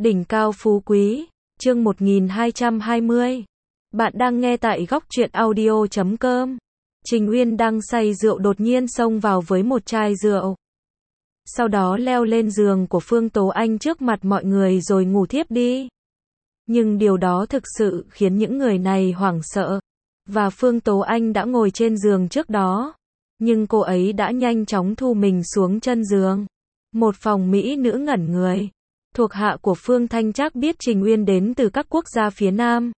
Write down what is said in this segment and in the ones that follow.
Đỉnh cao phú quý, chương 1220. Bạn đang nghe tại góc truyện audio.com. Trình Uyên đang say rượu đột nhiên xông vào với một chai rượu. Sau đó leo lên giường của Phương Tố Anh trước mặt mọi người rồi ngủ thiếp đi. Nhưng điều đó thực sự khiến những người này hoảng sợ. Và Phương Tố Anh đã ngồi trên giường trước đó. Nhưng cô ấy đã nhanh chóng thu mình xuống chân giường. Một phòng mỹ nữ ngẩn người. Thuộc hạ của Phương Thanh Trác biết Trình Uyên đến từ các quốc gia phía Nam.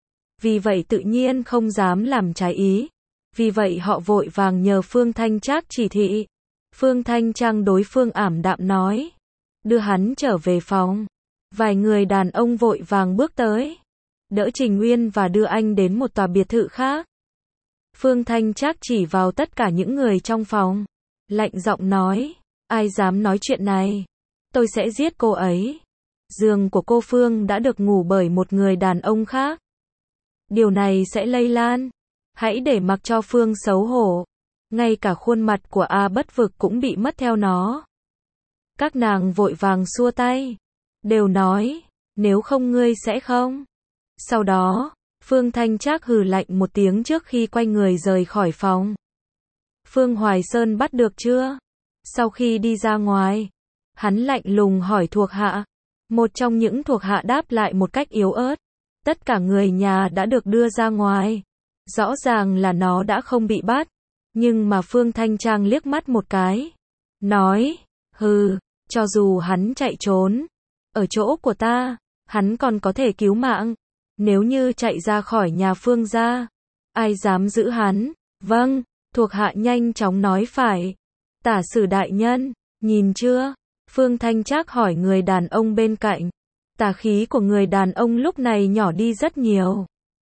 Vì vậy tự nhiên không dám làm trái ý. Vì vậy họ vội vàng nhờ Phương Thanh Trác chỉ thị. Phương Thanh Trác đối phương ảm đạm nói. Đưa hắn trở về phòng. Vài người đàn ông vội vàng bước tới. Đỡ Trình Uyên và đưa anh đến một tòa biệt thự khác. Phương Thanh Trác chỉ vào tất cả những người trong phòng. Lạnh giọng nói. Ai dám nói chuyện này? Tôi sẽ giết cô ấy. Giường của cô Phương đã được ngủ bởi một người đàn ông khác. Điều này sẽ lây lan. Hãy để mặc cho Phương xấu hổ. Ngay cả khuôn mặt của A Bất Vực cũng bị mất theo nó. Các nàng vội vàng xua tay. Đều nói, nếu không ngươi sẽ không. Sau đó, Phương Thanh Trác hừ lạnh một tiếng trước khi quay người rời khỏi phòng. Phương Hoài Sơn bắt được chưa? Sau khi đi ra ngoài, hắn lạnh lùng hỏi thuộc hạ. Một trong những thuộc hạ đáp lại một cách yếu ớt. Tất cả người nhà đã được đưa ra ngoài. Rõ ràng là nó đã không bị bắt. Nhưng mà Phương Thanh Trang liếc mắt một cái. Nói, hừ, cho dù hắn chạy trốn. Ở chỗ của ta, hắn còn có thể cứu mạng. Nếu như chạy ra khỏi nhà Phương gia, ai dám giữ hắn? Vâng, thuộc hạ nhanh chóng nói phải. Tả sử đại nhân, nhìn chưa? Phương Thanh Trác hỏi người đàn ông bên cạnh. Tà khí của người đàn ông lúc này nhỏ đi rất nhiều.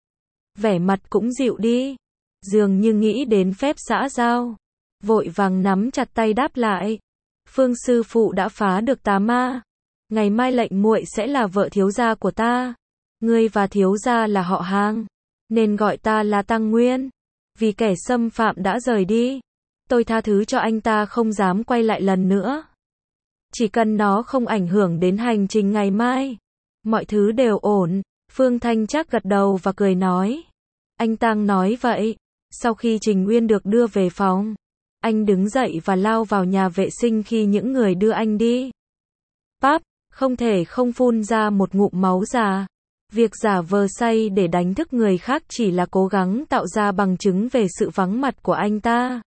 Vẻ mặt cũng dịu đi. Dường như nghĩ đến phép xã giao. Vội vàng nắm chặt tay đáp lại. Phương sư phụ đã phá được tà ma. Ngày mai lệnh muội sẽ là vợ thiếu gia của ta. Ngươi và thiếu gia là họ hàng. Nên gọi ta là Tăng Nguyên. Vì kẻ xâm phạm đã rời đi. Tôi tha thứ cho anh ta không dám quay lại lần nữa. Chỉ cần nó không ảnh hưởng đến hành trình ngày mai. Mọi thứ đều ổn. Phương Thanh Trác gật đầu và cười nói. Anh Tăng nói vậy. Sau khi Trình Uyên được đưa về phòng, anh đứng dậy và lao vào nhà vệ sinh khi những người đưa anh đi. Páp, không thể không phun ra một ngụm máu già. Việc giả vờ say để đánh thức người khác chỉ là cố gắng tạo ra bằng chứng về sự vắng mặt của anh ta.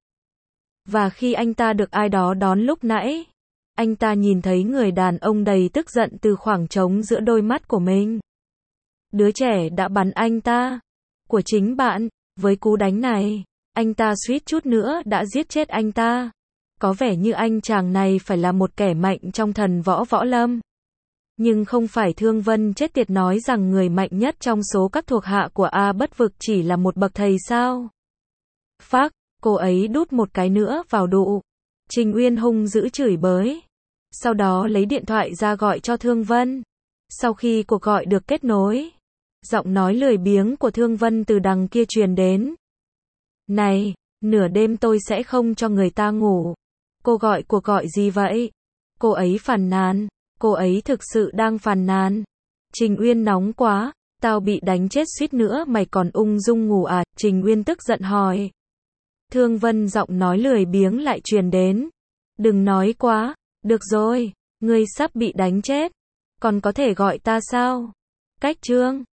Và khi anh ta được ai đó đón lúc nãy, anh ta nhìn thấy người đàn ông đầy tức giận từ khoảng trống giữa đôi mắt của mình. Đứa trẻ đã bắn anh ta. Của chính bạn. Với cú đánh này, anh ta suýt chút nữa đã giết chết anh ta. Có vẻ như anh chàng này phải là một kẻ mạnh trong thần võ võ lâm. Nhưng không phải Thương Vân chết tiệt nói rằng người mạnh nhất trong số các thuộc hạ của A Bất Vực chỉ là một bậc thầy sao? Phác, cô ấy đút một cái nữa vào đụ. Trình Uyên hung dữ chửi bới. Sau đó lấy điện thoại ra gọi cho Thương Vân. Sau khi cuộc gọi được kết nối, giọng nói lười biếng của Thương Vân từ đằng kia truyền đến. Này, nửa đêm tôi sẽ không cho người ta ngủ. Cô gọi cuộc gọi gì vậy? Cô ấy phàn nàn. Cô ấy thực sự đang phàn nàn. Trình Uyên nóng quá. Tao bị đánh chết suýt nữa mày còn ung dung ngủ à? Trình Uyên tức giận hỏi. Thương Vân giọng nói lười biếng lại truyền đến. Đừng nói quá. Được rồi. Ngươi sắp bị đánh chết. Còn có thể gọi ta sao? Cách trương.